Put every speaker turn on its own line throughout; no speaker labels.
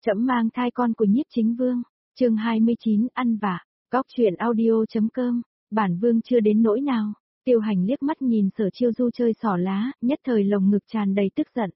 Trẫm mang thai con của Nhiếp Chính Vương. Chương 29 ăn vạ. Cóc truyện audio.com. Bản Vương chưa đến nỗi nào. Tiêu Hành liếc mắt nhìn Sở Chiêu Du chơi xỏ lá, nhất thời lồng ngực tràn đầy tức giận.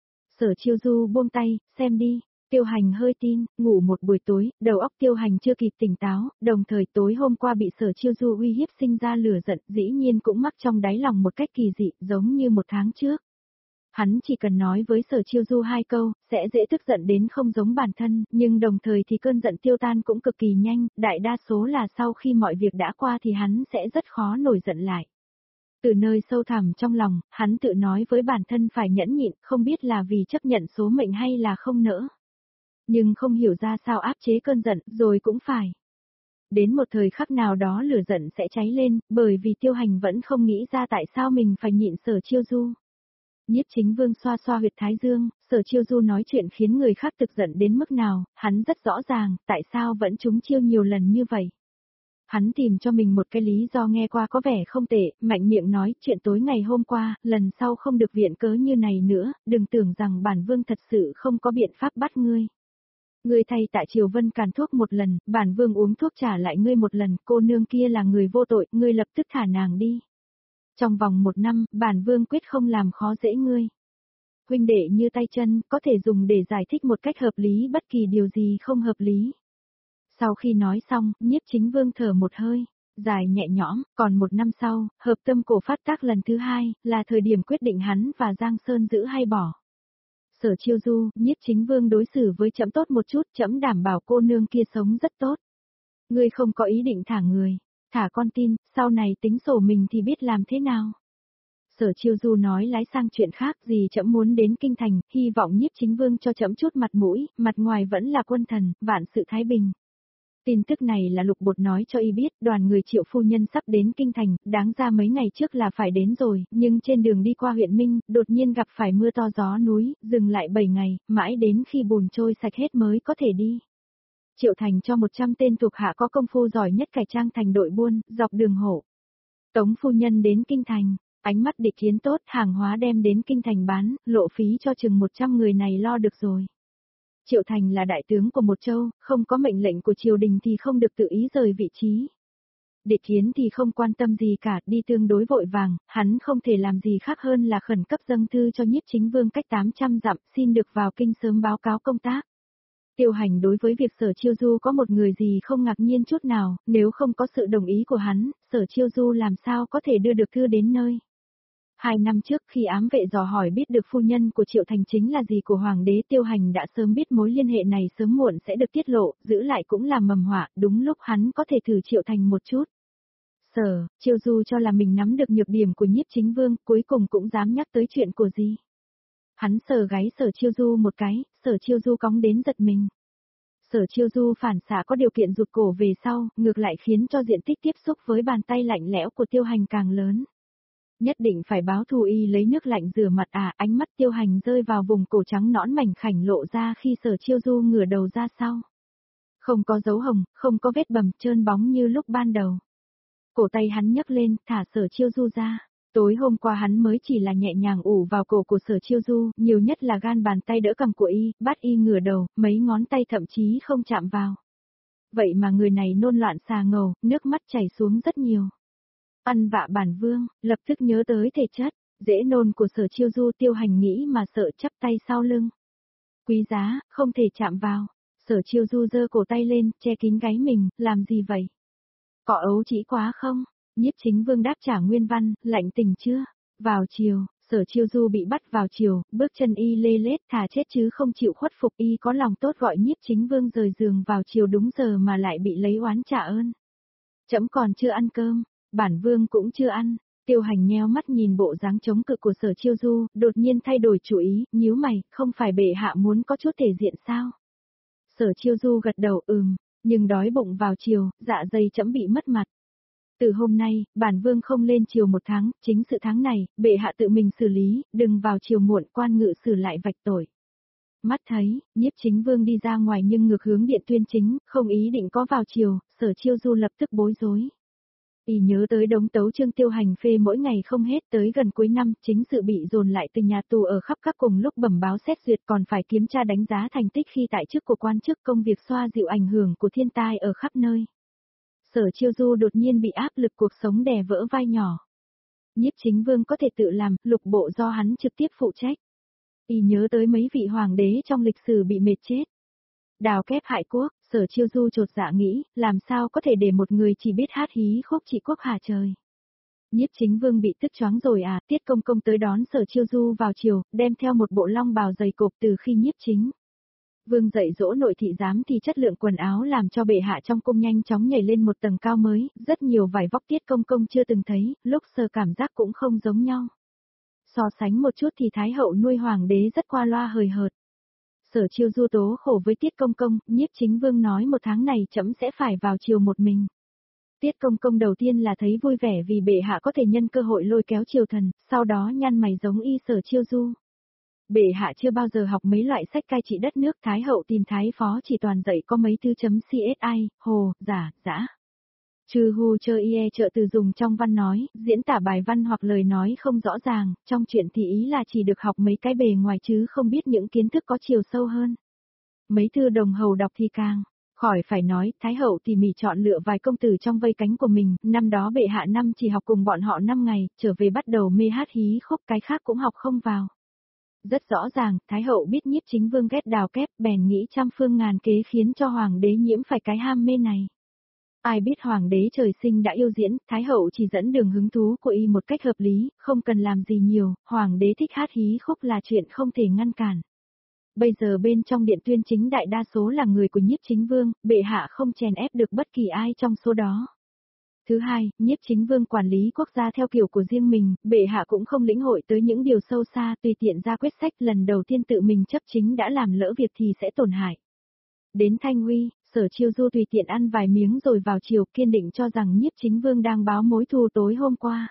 Sở Chiêu Du buông tay, xem đi. Tiêu Hành hơi tin, ngủ một buổi tối, đầu óc Tiêu Hành chưa kịp tỉnh táo, đồng thời tối hôm qua bị Sở Chiêu Du uy hiếp sinh ra lửa giận, dĩ nhiên cũng mắc trong đáy lòng một cách kỳ dị, giống như một tháng trước. Hắn chỉ cần nói với Sở Chiêu Du 2 câu, sẽ dễ tức giận đến không giống bản thân, nhưng đồng thời thì cơn giận tiêu tan cũng cực kỳ nhanh, đại đa số là sau khi mọi việc đã qua thì hắn sẽ rất khó nổi giận lại. Từ nơi sâu thẳm trong lòng, hắn tự nói với bản thân phải nhẫn nhịn, không biết là vì chấp nhận số mệnh hay là không nỡ. Nhưng không hiểu ra sao áp chế cơn giận, rồi cũng phải. Đến một thời khắc nào đó lửa giận sẽ cháy lên, bởi vì Tiêu Hành vẫn không nghĩ ra tại sao mình phải nhịn Sở Chiêu Du. Nhiếp Chính Vương xoa xoa huyệt thái dương, Sở Chiêu Du nói chuyện khiến người khác tức giận đến mức nào, hắn rất rõ ràng, tại sao vẫn trúng chiêu nhiều lần như vậy. Hắn tìm cho mình một cái lý do nghe qua có vẻ không tệ, mạnh miệng nói chuyện tối ngày hôm qua, lần sau không được viện cớ như này nữa, đừng tưởng rằng bản Vương thật sự không có biện pháp bắt ngươi. Ngươi thay Tạ Triều Vân càn thuốc một lần, bản Vương uống thuốc trả lại ngươi một lần, cô nương kia là người vô tội, ngươi lập tức thả nàng đi. Trong vòng 1 năm, bản Vương quyết không làm khó dễ ngươi. Huynh đệ như tay chân, có thể dùng để giải thích một cách hợp lý bất kỳ điều gì không hợp lý. Sau khi nói xong, Nhiếp Chính Vương thở một hơi, dài nhẹ nhõm, còn 1 năm sau, hợp tâm cổ phát tác lần thứ 2, là thời điểm quyết định hắn và Giang Sơn giữ hay bỏ. Sở Chiêu Du, Nhiếp Chính Vương đối xử với trẫm tốt một chút, trẫm đảm bảo cô nương kia sống rất tốt. Ngươi không có ý định thả người. Thả con tin, sau này tính sổ mình thì biết làm thế nào. Sở Chiêu Du nói lái sang chuyện khác, gì trẫm muốn đến kinh thành, hy vọng Nhiếp Chính Vương cho trẫm chút mặt mũi, mặt ngoài vẫn là quân thần, vạn sự thái bình. Tin tức này là Lục Bột nói cho y biết, đoàn người Triệu phu nhân sắp đến kinh thành, đáng ra mấy ngày trước là phải đến rồi, nhưng trên đường đi qua huyện Minh, đột nhiên gặp phải mưa to gió núi, dừng lại 7 ngày, mãi đến khi bùn trôi sạch hết mới có thể đi. Triệu Thành cho 100 tên thuộc hạ có công phu giỏi nhất cải trang thành đội buôn, dọc đường hộ. Tống phu nhân đến kinh thành, ánh mắt địch kiến tốt, hàng hóa đem đến kinh thành bán, lộ phí cho chừng 100 người này lo được rồi. Triệu Thành là đại tướng của một châu, không có mệnh lệnh của triều đình thì không được tự ý rời vị trí. Địch Kiến thì không quan tâm gì cả, đi tương đối vội vàng, hắn không thể làm gì khác hơn là khẩn cấp dâng thư cho Nhiếp Chính Vương cách 800 dặm, xin được vào kinh sớm báo cáo công tác. Tiêu Hành đối với việc Sở Chiêu Du có một người gì không ngạc nhiên chút nào, nếu không có sự đồng ý của hắn, Sở Chiêu Du làm sao có thể đưa được thư đến nơi. 2 năm trước khi ám vệ dò hỏi biết được phu nhân của Triệu Thành chính là gì của Hoàng đế, Tiêu Hành đã sớm biết mối liên hệ này sớm muộn sẽ được tiết lộ, giữ lại cũng là mầm họa, đúng lúc hắn có thể thử Triệu Thành một chút. Sở Chiêu Du cho là mình nắm được nhược điểm của Nhiếp Chính Vương, cuối cùng cũng dám nhắc tới chuyện của gì. Hắn sờ gáy Sở Chiêu Du một cái, Sở Chiêu Du cóng đến giật mình. Sở Chiêu Du phản xạ có điều kiện rụt cổ về sau, ngược lại khiến cho diện tích tiếp xúc với bàn tay lạnh lẽo của Tiêu Hành càng lớn. Nhất định phải báo thù, y lấy nước lạnh rửa mặt ánh mắt Tiêu Hành rơi vào vùng cổ trắng nõn mảnh khảnh lộ ra khi Sở Chiêu Du ngửa đầu ra sau. Không có dấu hồng, không có vết bầm, trơn bóng như lúc ban đầu. Cổ tay hắn nhấc lên, thả Sở Chiêu Du ra. Tối hôm qua hắn mới chỉ là nhẹ nhàng ủ vào cổ của Sở Chiêu Du, nhiều nhất là gan bàn tay đỡ cầm của y, bắt y ngửa đầu, mấy ngón tay thậm chí không chạm vào. Vậy mà người này nôn loạn xà ngầu, nước mắt chảy xuống rất nhiều. Ăn vạ bản Vương, lập tức nhớ tới thể chất, dễ nôn của Sở Chiêu Du. Tiêu Hành nghĩ mà sợ, chắp tay sau lưng. Quý giá, không thể chạm vào. Sở Chiêu Du giơ cổ tay lên, che kín gáy mình, làm gì vậy? Có ấu trĩ quá không? Nhiếp Chính Vương đáp trả nguyên văn, lạnh tình chưa? Vào chiều, Sở Chiêu Du bị bắt vào chiều, bước chân y lê lết, thà chết chứ không chịu khuất phục. Y có lòng tốt gọi Nhiếp Chính Vương rời giường vào chiều đúng giờ mà lại bị lấy oán trả ơn. Trẫm còn chưa ăn cơm, bản Vương cũng chưa ăn. Tiêu Hành nheo mắt nhìn bộ dáng chống cự của Sở Chiêu Du, đột nhiên thay đổi chủ ý, nhíu mày, không phải bệ hạ muốn có chút thể diện sao? Sở Chiêu Du gật đầu nhưng đói bụng vào chiều, dạ dày trẫm bị mất mặt. Từ hôm nay, bản Vương không lên chiều 1 tháng, chính sự tháng này, bệ hạ tự mình xử lý, đừng vào chiều muộn, quan ngự xử lại vạch tội. Mắt thấy, Nhiếp Chính Vương đi ra ngoài nhưng ngược hướng Điện Tuyên Chính, không ý định có vào chiều, Sở Chiêu Du lập tức bối rối. Y nhớ tới đống tấu chương Tiêu Hành phê mỗi ngày không hết, tới gần cuối năm, chính sự bị dồn lại từ nhà tù ở khắp các cùng lúc bẩm báo xét duyệt, còn phải kiểm tra đánh giá thành tích khi tại chức của quan chức, công việc xoa dịu ảnh hưởng của thiên tai ở khắp nơi. Sở Chiêu Du đột nhiên bị áp lực cuộc sống đè vỡ vai nhỏ. Nhiếp Chính Vương có thể tự làm, lục bộ do hắn trực tiếp phụ trách. Y nhớ tới mấy vị hoàng đế trong lịch sử bị mệt chết. Đào kép hại quốc, Sở Chiêu Du chột dạ nghĩ, làm sao có thể để một người chỉ biết hát hí khúc trị quốc hả trời. Nhiếp Chính Vương bị tức choáng rồi à, Tiết Công Công tới đón Sở Chiêu Du vào chiều, đem theo một bộ long bào dày cộp từ khi Nhiếp Chính Vương dạy dỗ nội thị giám thì chất lượng quần áo làm cho bệ hạ trong cung nhanh chóng nhảy lên một tầng cao mới, rất nhiều vải vóc Tiết Công Công chưa từng thấy, lúc sờ cảm giác cũng không giống nhau. So sánh một chút thì Thái hậu nuôi hoàng đế rất qua loa hời hợt. Sở Chiêu Du tố khổ với Tiết Công Công, Nhiếp Chính Vương nói một tháng này trẫm sẽ phải vào triều một mình. Tiết Công Công đầu tiên là thấy vui vẻ vì bệ hạ có thể nhân cơ hội lôi kéo triều thần, sau đó nhăn mày giống y Sở Chiêu Du. Bệ hạ chưa bao giờ học mấy loại sách cai trị đất nước, Thái hậu tìm Thái phó chỉ toàn dạy có mấy thứ chấm CSI, hồ, giả, dã. Trừ hù chơi ie trợ từ dùng trong văn nói, diễn tả bài văn hoặc lời nói không rõ ràng, trong chuyện thì ý là chỉ được học mấy cái bề ngoài chứ không biết những kiến thức có chiều sâu hơn. Mấy thư đồng hầu đọc thì càng, khỏi phải nói, Thái hậu tỉ mỉ chọn lựa vài công tử trong vây cánh của mình, năm đó bệ hạ năm chỉ học cùng bọn họ 5 ngày, trở về bắt đầu mê hát hí khúc, cái khác cũng học không vào. Rất rõ ràng, Thái hậu biết Nhiếp Chính Vương ghét đào kép, bèn nghĩ trăm phương ngàn kế khiến cho hoàng đế nhiễm phải cái ham mê này. Ai biết hoàng đế trời sinh đã yêu diễn, Thái hậu chỉ dẫn đường hứng thú của y một cách hợp lý, không cần làm gì nhiều, hoàng đế thích hát hí khúc là chuyện không thể ngăn cản. Bây giờ bên trong điện tuyên chính đại đa số là người của Nhiếp Chính Vương, bệ hạ không chèn ép được bất kỳ ai trong số đó. Thứ hai, Nhiếp Chính Vương quản lý quốc gia theo kiểu của riêng mình, bệ hạ cũng không lĩnh hội tới những điều sâu xa, tùy tiện ra quyết sách lần đầu tiên tự mình chấp chính đã làm lỡ việc thì sẽ tổn hại. Đến Thanh Huy, Sở Chiêu Du tùy tiện ăn vài miếng rồi vào chiều, kiên định cho rằng Nhiếp Chính Vương đang báo mối thù tối hôm qua.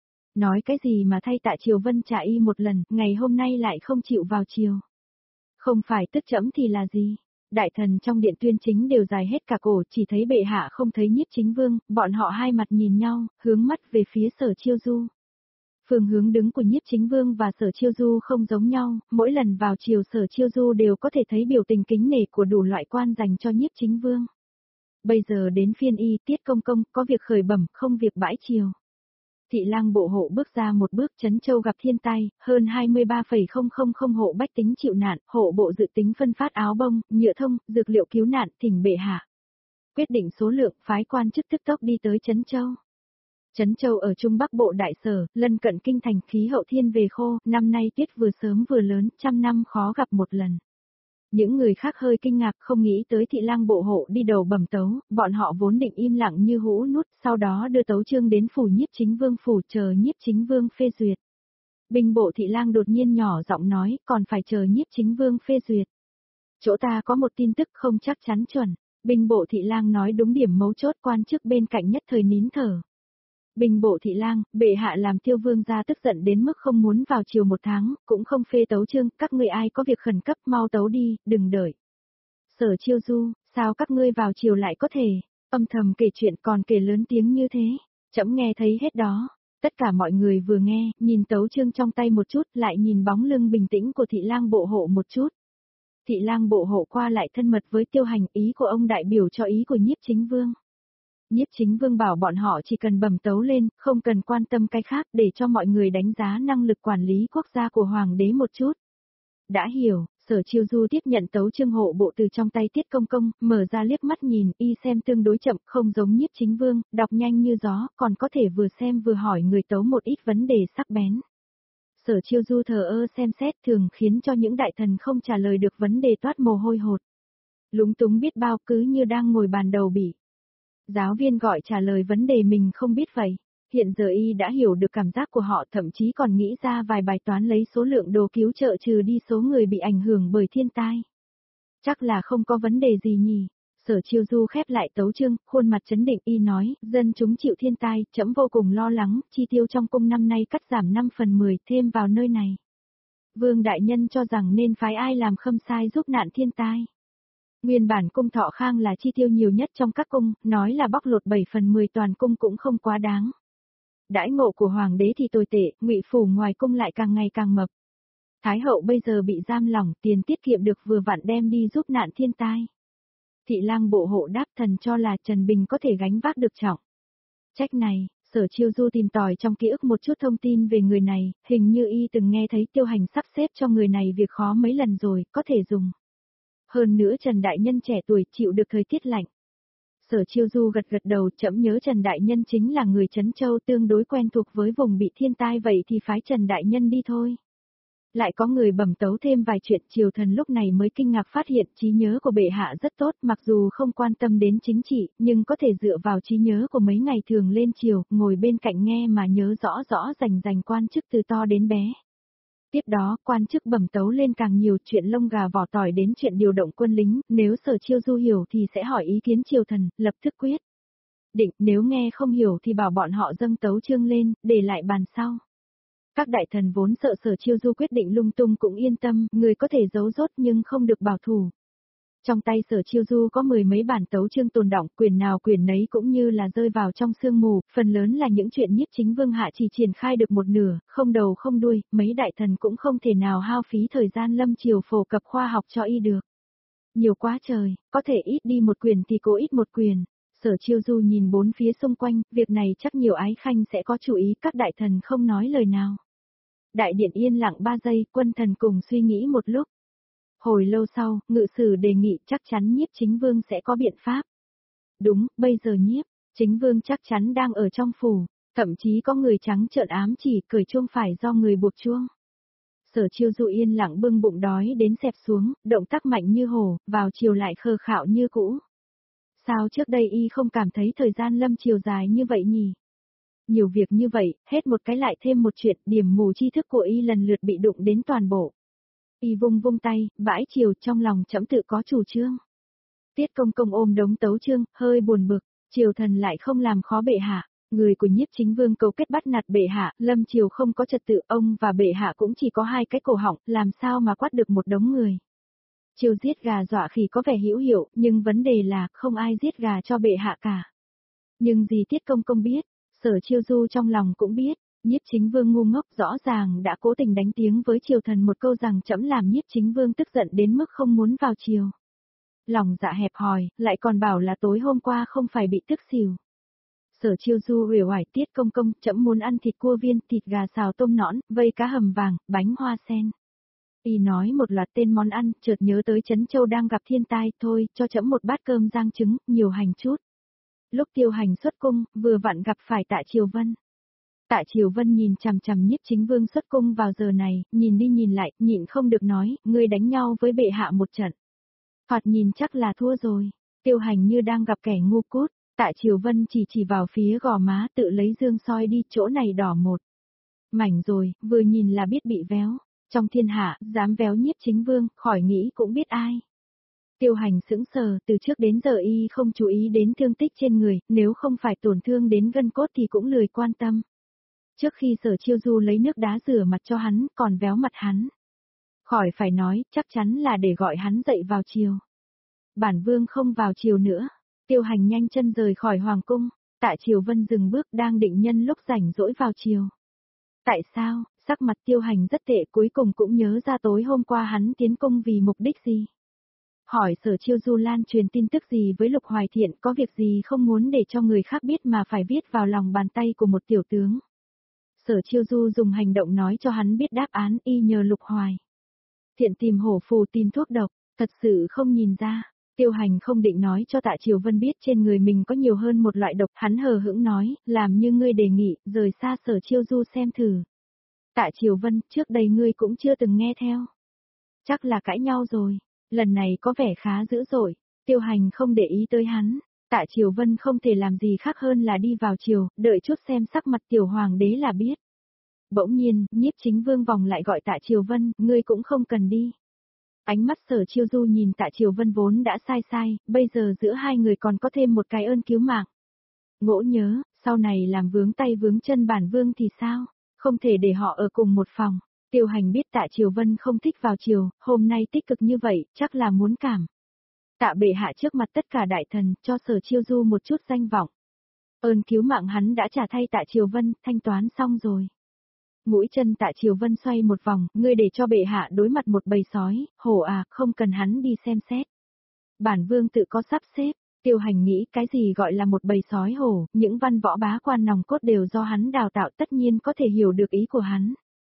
Nói cái gì mà thay Tạ Triều Vân trả y một lần, ngày hôm nay lại không chịu vào chiều. Không phải tức trẫm thì là gì? Đại thần trong điện tuyên chính đều dài hết cả cổ, chỉ thấy bệ hạ không thấy Nhiếp Chính Vương, bọn họ hai mặt nhìn nhau, hướng mắt về phía Sở Chiêu Du. Phương hướng đứng của Nhiếp Chính Vương và Sở Chiêu Du không giống nhau, mỗi lần vào chiều Sở Chiêu Du đều có thể thấy biểu tình kính nể của đủ loại quan dành cho Nhiếp Chính Vương. Bây giờ đến phiên y, Tiết Công Công, có việc khởi bẩm, không việc bãi chiều. Thị lang bộ hộ bước ra một bước, Trấn Châu gặp thiên tai, hơn 23,000 hộ bách tính chịu nạn, hộ bộ dự tính phân phát áo bông, nhựa thông, dược liệu cứu nạn, thỉnh bệ hạ. Quyết định số lượng, phái quan chức tức tốc đi tới Trấn Châu. Trấn Châu ở Trung Bắc Bộ Đại Sở, lân cận kinh thành, khí hậu thiên về khô, năm nay tuyết vừa sớm vừa lớn, trăm năm khó gặp một lần. Những người khác hơi kinh ngạc không nghĩ tới thị lang bộ hộ đi đầu bẩm tấu, bọn họ vốn định im lặng như hũ nút, sau đó đưa tấu chương đến phủ Nhiếp Chính Vương phủ chờ Nhiếp Chính Vương phê duyệt. Binh bộ thị lang đột nhiên nhỏ giọng nói, còn phải chờ Nhiếp Chính Vương phê duyệt. Chỗ ta có một tin tức không chắc chắn chuẩn, binh bộ thị lang nói đúng điểm mấu chốt, quan chức bên cạnh nhất thời nín thở. Binh bộ thị lang, bệ hạ làm Tiêu Vương gia tức giận đến mức không muốn vào chiều một tháng, cũng không phê tấu chương, các ngươi ai có việc khẩn cấp mau tấu đi, đừng đợi. Sở Chiêu Du, sao các ngươi vào chiều lại có thể, âm thầm kể chuyện còn kể lớn tiếng như thế, trẫm nghe thấy hết đó. Tất cả mọi người vừa nghe, nhìn tấu chương trong tay một chút, lại nhìn bóng lưng bình tĩnh của thị lang bộ hộ một chút. Thị lang bộ hộ qua lại thân mật với Tiêu Hành, ý của ông đại biểu cho ý của Nhiếp Chính Vương. Nhiếp Chính Vương bảo bọn họ chỉ cần bẩm tấu lên, không cần quan tâm cái khác để cho mọi người đánh giá năng lực quản lý quốc gia của Hoàng đế một chút. Đã hiểu, Sở Chiêu Du tiếp nhận tấu chương hộ bộ từ trong tay Tiết Công Công, mở ra liếc mắt nhìn, y xem tương đối chậm, không giống Nhiếp Chính Vương, đọc nhanh như gió, còn có thể vừa xem vừa hỏi người tấu một ít vấn đề sắc bén. Sở Chiêu Du thờ ơ xem xét thường khiến cho những đại thần không trả lời được vấn đề toát mồ hôi hột. Lúng túng biết bao cứ như đang ngồi bàn đầu bỉ. Giáo viên gọi trả lời vấn đề mình không biết vậy. Hiện giờ y đã hiểu được cảm giác của họ, thậm chí còn nghĩ ra vài bài toán lấy số lượng đồ cứu trợ trừ đi số người bị ảnh hưởng bởi thiên tai. Chắc là không có vấn đề gì nhỉ. Sở Chiêu Du khép lại tấu chương, khuôn mặt trấn định y nói, dân chúng chịu thiên tai, trẫm vô cùng lo lắng, chi tiêu trong cung năm nay cắt giảm 5/10 thêm vào nơi này. Vương đại nhân cho rằng nên phái ai làm khâm sai giúp nạn thiên tai. Nguyên bản cung Thọ Khang là chi tiêu nhiều nhất trong các cung, nói là bóc lột 7 phần 10 toàn cung cũng không quá đáng. Đãi ngộ của hoàng đế thì tồi tệ, Ngụy phủ ngoài cung lại càng ngày càng mập. Thái hậu bây giờ bị giam lỏng, tiền tiết kiệm được vừa vặn đem đi giúp nạn thiên tai. Thị lang bộ hộ đáp thần cho là Trần Bình có thể gánh vác được trọng trách này. Sở Chiêu Du tìm tòi trong ký ức một chút thông tin về người này, hình như y từng nghe thấy Tiêu Hành sắp xếp cho người này việc khó mấy lần rồi, có thể dùng. Hơn nữa Trần Đại Nhân trẻ tuổi chịu được thời tiết lạnh. Sở Chiêu Du gật gật đầu, trẫm nhớ Trần Đại Nhân chính là người Trấn Châu tương đối quen thuộc với vùng bị thiên tai, vậy thì phái Trần Đại Nhân đi thôi. Lại có người bẩm tấu thêm vài chuyện, triều thần lúc này mới kinh ngạc phát hiện trí nhớ của bệ hạ rất tốt, mặc dù không quan tâm đến chính trị, nhưng có thể dựa vào trí nhớ của mấy ngày thường lên triều, ngồi bên cạnh nghe mà nhớ rõ rõ rành quan chức từ to đến bé. Tiếp đó, quan chức bẩm tấu lên càng nhiều, chuyện lông gà vỏ tỏi đến chuyện điều động quân lính, nếu Sở Chiêu Du hiểu thì sẽ hỏi ý kiến triều thần, lập tức quyết định, nếu nghe không hiểu thì bảo bọn họ dâng tấu chương lên, để lại bàn sau. Các đại thần vốn sợ Sở Chiêu Du quyết định lung tung cũng yên tâm, người có thể giấu rốt nhưng không được bảo thủ. Trong tay Sở Chiêu Du có 10 mấy bản tấu chương tồn đọng, quyền nào quyền nấy cũng như là rơi vào trong sương mù, phần lớn là những chuyện Nhiếp Chính Vương hạ chỉ triển khai được một nửa, không đầu không đuôi, mấy đại thần cũng không thể nào hao phí thời gian lâm chiều phổ cập khoa học cho y được. Nhiều quá trời, có thể ít đi một quyền thì cố ít một quyền. Sở Chiêu Du nhìn bốn phía xung quanh, việc này chắc nhiều ái khanh sẽ có chú ý, các đại thần không nói lời nào. Đại điện yên lặng 3 giây, quân thần cùng suy nghĩ một lúc. Hồi lâu sau, ngự sử đề nghị chắc chắn Nhiếp Chính Vương sẽ có biện pháp. Đúng, bây giờ Nhiếp Chính Vương chắc chắn đang ở trong phủ, thậm chí có người trắng trợn ám chỉ cởi chuông phải do người buộc chuông. Sở Chiêu Du yên lặng bưng bụng đói đến xẹp xuống, động tác mạnh như hổ, vào chiều lại khờ khạo như cũ. Sao trước đây y không cảm thấy thời gian lâm chiều dài như vậy nhỉ? Nhiều việc như vậy, hết một cái lại thêm một chuyện, điểm mù tri thức của y lần lượt bị đụng đến toàn bộ. Y vung vung tay, bãi chiều, trong lòng trẫm tự có chủ trương. Tiết Công Công ôm đống tấu chương, hơi buồn bực, triều thần lại không làm khó bệ hạ, người của Nhiếp Chính Vương cấu kết bắt nạt bệ hạ, lâm triều không có trật tự, ông và bệ hạ cũng chỉ có 2 cái cổ họng, làm sao mà quát được một đống người. Triều giết gà dọa khỉ có vẻ hữu hiệu, nhưng vấn đề là không ai giết gà cho bệ hạ cả. Nhưng gì Tiết Công Công biết, Sở Chiêu Du trong lòng cũng biết. Nhiếp Chính Vương ngu ngốc rõ ràng đã cố tình đánh tiếng với triều thần một câu rằng trẫm làm Nhiếp Chính Vương tức giận đến mức không muốn vào triều. Lòng dạ hẹp hòi, lại còn bảo là tối hôm qua không phải bị tức xỉu. Sở Chiêu Du uể oải, Tiết Công Công, trẫm muốn ăn thịt cua viên, thịt gà xào tôm nõn, vây cá hầm vàng, bánh hoa sen. Y nói một loạt tên món ăn, chợt nhớ tới Trấn Châu đang gặp thiên tai, thôi, cho trẫm một bát cơm rang trứng, nhiều hành chút. Lúc Tiêu Hành xuất cung, vừa vặn gặp phải Tạ Triều Vân. Tạ Triều Vân nhìn chằm chằm Nhiếp Chính Vương xuất cung vào giờ này, nhìn đi nhìn lại, nhịn không được nói, ngươi đánh nhau với bệ hạ một trận. Thoạt nhìn chắc là thua rồi. Tiêu Hành như đang gặp kẻ ngu cút, Tạ Triều Vân chỉ vào phía gò má, tự lấy dương soi đi, chỗ này đỏ một mảnh rồi, vừa nhìn là biết bị véo. Trong thiên hạ, dám véo Nhiếp Chính Vương, khỏi nghĩ cũng biết ai. Tiêu Hành sững sờ, từ trước đến giờ y không chú ý đến thương tích trên người, nếu không phải tổn thương đến gân cốt thì cũng lười quan tâm. Trước khi Sở Chiêu Du lấy nước đá rửa mặt cho hắn, còn véo mặt hắn. Khỏi phải nói, chắc chắn là để gọi hắn dậy vào chiều. Bản vương không vào chiều nữa. Tiêu Hành nhanh chân rời khỏi hoàng cung. Tạ Triều Vân dừng bước, đang định nhân lúc rảnh rỗi vào chiều. Tại sao? Sắc mặt Tiêu Hành rất tệ, cuối cùng cũng nhớ ra tối hôm qua hắn tiến cung vì mục đích gì. Hỏi Sở Chiêu Du lan truyền tin tức gì với Lục Hoài Thiện, có việc gì không muốn để cho người khác biết mà phải viết vào lòng bàn tay của một tiểu tướng. Sở Chiêu Du dùng hành động nói cho hắn biết đáp án, y nhờ Lục Hoài Thiện tìm hổ phù tìm thuốc độc, thật sự không nhìn ra. Tiêu Hành không định nói cho Tạ Triều Vân biết trên người mình có nhiều hơn một loại độc, hắn hờ hững nói, làm như ngươi đề nghị, rời xa Sở Chiêu Du xem thử. Tạ Triều Vân, trước đây ngươi cũng chưa từng nghe theo. Chắc là cãi nhau rồi, lần này có vẻ khá dữ dội. Tiêu Hành không để ý tới hắn. Tạ Triều Vân không thể làm gì khác hơn là đi vào chiều, đợi chút xem sắc mặt tiểu hoàng đế là biết. Bỗng nhiên, Nhiếp Chính Vương vòng lại gọi Tạ Triều Vân, ngươi cũng không cần đi. Ánh mắt Sở Chiêu Du nhìn Tạ Triều Vân vốn đã sai, bây giờ giữa hai người còn có thêm một cái ơn cứu mạng. Ngỗ nhớ, sau này làm vướng tay vướng chân bản vương thì sao, không thể để họ ở cùng một phòng. Tiêu Hành biết Tạ Triều Vân không thích vào chiều, hôm nay tích cực như vậy, chắc là muốn cảm Tạ bệ hạ trước mặt tất cả đại thần, cho Sở Chiêu Du một chút danh vọng. Ơn cứu mạng hắn đã trả thay Tạ Triều Vân, thanh toán xong rồi. Mũi chân Tạ Triều Vân xoay một vòng, ngươi để cho bệ hạ đối mặt một bầy sói, hổ à, không cần hắn đi xem xét. Bản vương tự có sắp xếp, Tiêu Hành nghĩ cái gì gọi là một bầy sói hổ, những văn võ bá quan nòng cốt đều do hắn đào tạo, tất nhiên có thể hiểu được ý của hắn.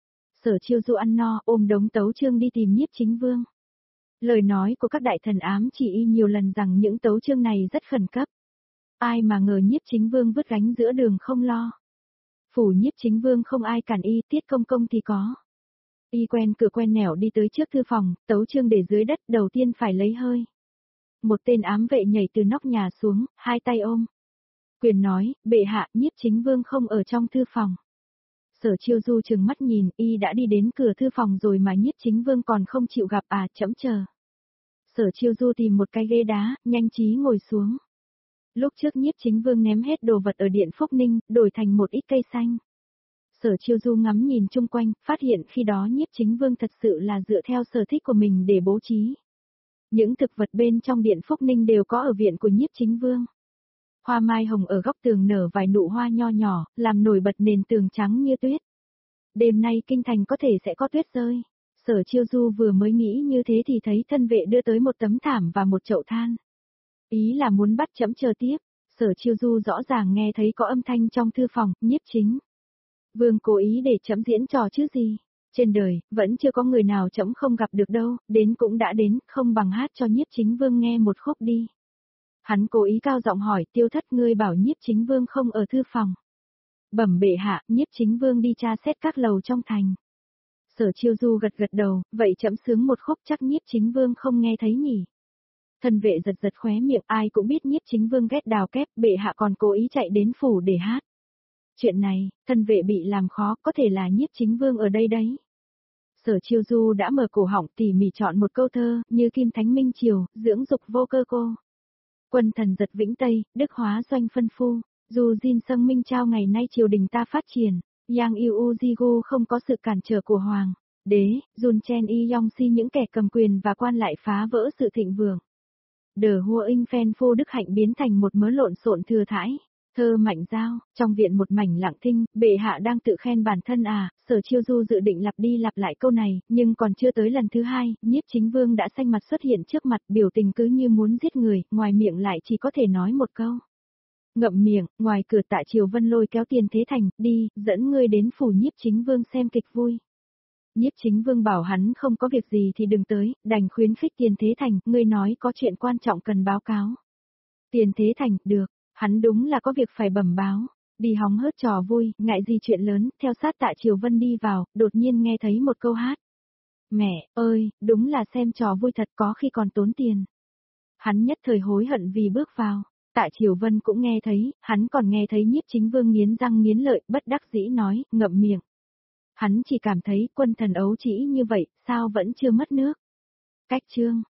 Sở Chiêu Du ăn no, ôm đống tấu chương đi tìm Nhiếp Chính Vương. Lời nói của các đại thần ám chỉ y nhiều lần rằng những tấu chương này rất khẩn cấp. Ai mà ngờ Nhiếp Chính Vương vứt gánh giữa đường không lo. Phủ Nhiếp Chính Vương không ai cản y, Tiết Công Công thì có. Y quen cửa quen nẻo đi tới trước thư phòng, tấu chương để dưới đất, đầu tiên phải lấy hơi. Một tên ám vệ nhảy từ nóc nhà xuống, hai tay ôm. Quyền nói, bệ hạ, Nhiếp Chính Vương không ở trong thư phòng. Sở Chiêu Du trừng mắt nhìn, y đã đi đến cửa thư phòng rồi mà Nhiếp Chính Vương còn không chịu gặp à, chậm chờ. Sở Chiêu Du tìm một cái ghế đá, nhanh trí ngồi xuống. Lúc trước Nhiếp Chính Vương ném hết đồ vật ở Điện Phúc Ninh, đổi thành một ít cây xanh. Sở Chiêu Du ngắm nhìn chung quanh, phát hiện khi đó Nhiếp Chính Vương thật sự là dựa theo sở thích của mình để bố trí. Những thực vật bên trong Điện Phúc Ninh đều có ở viện của Nhiếp Chính Vương. Hoa mai hồng ở góc tường nở vài nụ hoa nho nhỏ, làm nổi bật nền tường trắng như tuyết. Đêm nay kinh thành có thể sẽ có tuyết rơi. Sở Chiêu Du vừa mới nghĩ như thế thì thấy thân vệ đưa tới một tấm thảm và một chậu than. Ý là muốn bắt trẫm chờ tiếp. Sở Chiêu Du rõ ràng nghe thấy có âm thanh trong thư phòng, Nhiếp Chính Vương cố ý để trẫm diễn trò chứ gì. Trên đời, vẫn chưa có người nào trẫm không gặp được đâu, đến cũng đã đến, không bằng hát cho Nhiếp Chính Vương nghe một khúc đi. Hắn cố ý cao giọng hỏi, Tiêu Thất, ngươi bảo Nhiếp Chính Vương không ở thư phòng. Bẩm bệ hạ, Nhiếp Chính Vương đi tra xét các lầu trong thành. Sở Chiêu Du gật gật đầu, vậy trẫm sướng một khúc chắc Nhiếp Chính Vương không nghe thấy nhỉ. Thân vệ giật giật khóe miệng, ai cũng biết Nhiếp Chính Vương ghét đào kép, bệ hạ còn cố ý chạy đến phủ để hát. Chuyện này, thân vệ bị làm khó, có thể là Nhiếp Chính Vương ở đây đấy. Sở Chiêu Du đã mở cổ họng tỉ mỉ chọn một câu thơ, như Kim Thánh Minh Triều, dưỡng dục vô cơ cô. Quân thần giật vĩnh Tây, đức hóa doanh phân phu, dù Jin Sâng Minh Trao ngày nay triều đình ta phát triển, Yang Yu Ujigu không có sự cản trở của Hoàng đế, Jun Chen Y Yong Si những kẻ cầm quyền và quan lại phá vỡ sự thịnh vượng. Đờ hua in phen phô đức hạnh biến thành một mớ lộn xộn thừa thãi. Thơ Mạnh Giao, trong viện một mảnh lặng thinh, bệ hạ đang tự khen bản thân à, Sở Chiêu Du dự định lặp đi lặp lại câu này, nhưng còn chưa tới lần thứ hai, Nhiếp Chính Vương đã xanh mặt xuất hiện trước mặt, biểu tình cứ như muốn giết người, ngoài miệng lại chỉ có thể nói một câu. Ngậm miệng, ngoài cửa Tạ Triều Vân lôi kéo Tiền Thế Thành, đi, dẫn ngươi đến phủ Nhiếp Chính Vương xem kịch vui. Nhiếp Chính Vương bảo hắn không có việc gì thì đừng tới, đành khuyến khích Tiền Thế Thành, ngươi nói có chuyện quan trọng cần báo cáo. Tiền Thế Thành, được. Hắn đúng là có việc phải bẩm báo, đi hóng hớt trò vui, ngại gì chuyện lớn, theo sát Tạ Triều Vân đi vào, đột nhiên nghe thấy một câu hát. Mẹ ơi, đúng là xem trò vui thật, có khi còn tốn tiền. Hắn nhất thời hối hận vì bước vào, Tạ Triều Vân cũng nghe thấy, hắn còn nghe thấy Nhiếp Chính Vương nghiến răng nghiến lợi, bất đắc dĩ nói, ngậm miệng. Hắn chỉ cảm thấy quân thần ấu trĩ như vậy, sao vẫn chưa mất nước. Cách chương